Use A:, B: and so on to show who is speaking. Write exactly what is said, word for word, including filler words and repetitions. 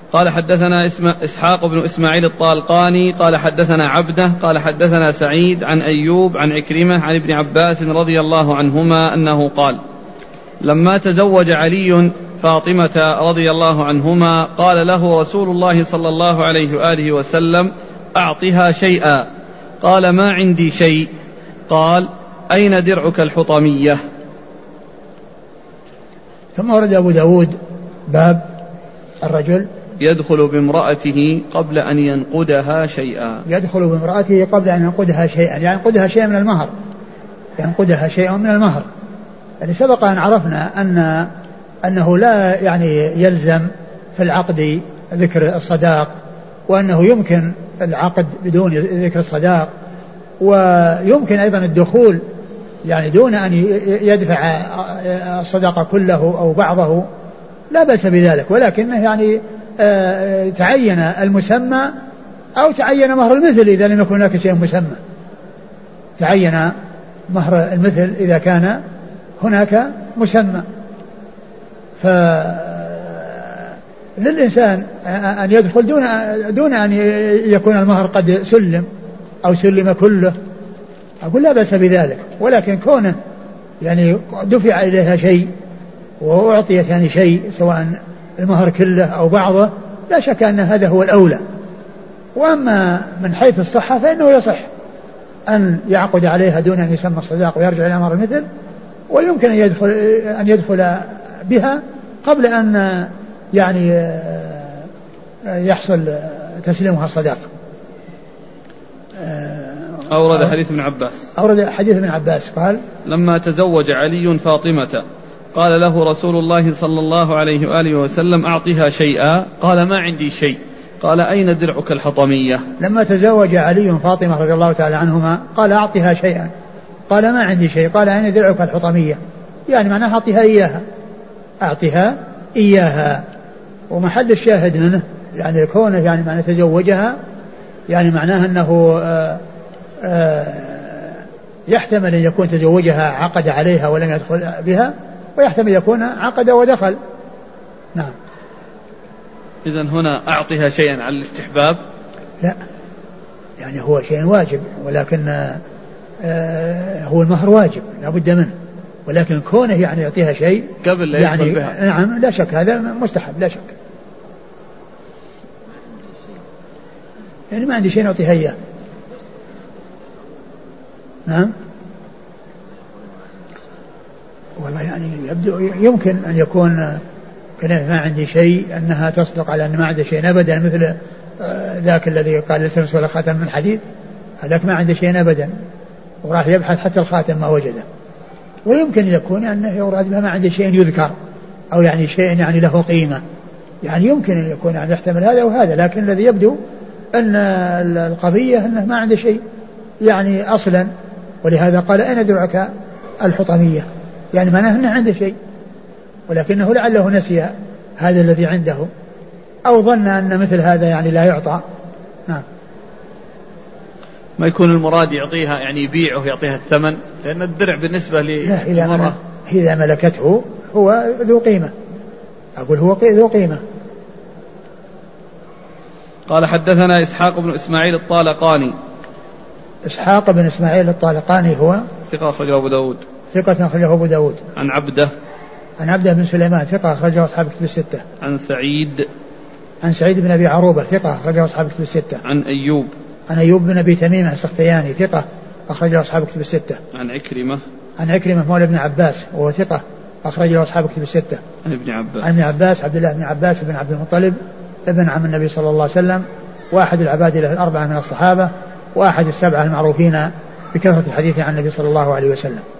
A: قال حدثنا إسحاق بن إسماعيل الطالقاني قال حدثنا عبده قال حدثنا سعيد عن أيوب عن عكرمة عن ابن عباس رضي الله عنهما أنه قال لما تزوج علي فاطمة رضي الله عنهما قال له رسول الله صلى الله عليه وآله وسلم أعطها شيئا. قال ما عندي شيء. قال أين درعك الحطمية.
B: ثم ورد أبو داود باب الرجل
A: يدخل بامرأته قبل أن ينقدها شيئا.
B: يدخل بامرأته قبل أن ينقدها شيئا يعني ينقدها شيئا من المهر ينقدها شيئا من المهر. يعني سبق أن عرفنا أن أنه لا يعني يلزم في العقد ذكر الصداق وأنه يمكن العقد بدون ذكر الصداق ويمكن أيضا الدخول يعني دون أن يدفع الصداقة كله أو بعضه لا بأس بذلك ولكنه يعني تعين المسمى أو تعين مهر المثل إذا لم يكن هناك شيء مسمى تعين مهر المثل إذا كان هناك مسمى. فللإنسان أن يدخل دون دون أن يكون المهر قد سلم أو سلم كله أقول لا بأس بذلك ولكن كونه يعني دفع إليها شيء وأعطيت يعني شيء سواء المهر كله أو بعضه لا شك أن هذا هو الأولى. وأما من حيث الصحة فإنه يصح أن يعقد عليها دون أن يسمى الصداق ويرجع إلى مهر المثل ويمكن أن يدخل, أن يدخل بها قبل أن يعني يحصل تسليمها الصداق.
A: أورد حديث ابن عباس
B: أورد حديث ابن عباس قال
A: لما تزوج علي فاطمة قال له رسول الله صلى الله عليه وآله وسلم أعطها شيئا. قال ما عندي شيء. قال أين درعك الحطمية.
B: لما تزوج علي فاطمة رضي الله تعالى عنهما قال أعطها شيئا. قال ما عندي شيء. قال أين درعك الحطمية يعني معناها أعطها إياها أعطها إياها. ومحل الشاهد منه يعني كونه يعني معنى تزوجها يعني معناه أنه آآ آآ يحتمل أن يكون تزوجها عقد عليها ولم يدخل بها ويحتمل يكون عقد ودخل. نعم.
A: إذن هنا أعطها شيئا على الاستحباب
B: لا يعني هو شيء واجب ولكن هو المهر واجب لا بد منه ولكن كونه يعني يعطيها شيء
A: قبل لا
B: يعني
A: يدخل بها
B: نعم لا شك هذا مستحب لا شك يعني ما عندي شيء نعطيها إياه. نعم والله يعني يبدو يمكن أن يكون كان ما عندي شيء أنها تصدق على أن ما عندي شيء أبدا مثل ذاك الذي قال لتمس ولا خاتم من حديد هذاك ما عنده شيء أبدا وراح يبحث حتى الخاتم ما وجده. ويمكن يكون أنه يراد بها ما عنده شيء يذكر أو يعني شيء يعني له قيمة يعني يمكن أن يكون يعني يحتمل هذا وهذا لكن الذي يبدو أن القضية أنه ما عنده شيء يعني أصلا ولهذا قال أين درعك الحطمية يعني معناه أنه عنده شيء ولكنه لعله نسي هذا الذي عنده أو ظن أن مثل هذا يعني لا يعطى. نعم.
A: ما يكون المراد يعطيها يعني يبيعه يعطيها الثمن لأن الدرع بالنسبة للمرأة
B: إذا ملكته هو ذو قيمة أقول هو ذو قيمة.
A: قال حدثنا إسحاق بن إسماعيل الطالقاني.
B: إسحاق بن إسماعيل الطالقاني هو
A: ثقة أخرجه أبو داود.
B: ثقة أخرجه أبو داود.
A: عن عبده
B: عن عبده بن سليمان ثقة أخرجه أصحاب الكتب الستة.
A: عن سعيد
B: عن سعيد بن أبي عروبة ثقة أخرجه أصحاب الكتب الستة.
A: عن أيوب
B: عن أيوب بن أبي تميمة السختياني ثقة أخرجه أصحاب الكتب الستة.
A: عن عكرمة
B: عن عكرمة مولى ابن عباس وهو ثقة أخرجه أصحاب الكتب الستة.
A: عن ابن عباس
B: عن ابن عباس عبد الله بن عباس بن عبد المطلب ابن عم النبي صلى الله عليه وسلم واحد العبادلة الأربعة من الصحابة وأحد السبعة المعروفين بكثرة الحديث عن النبي صلى الله عليه وسلم.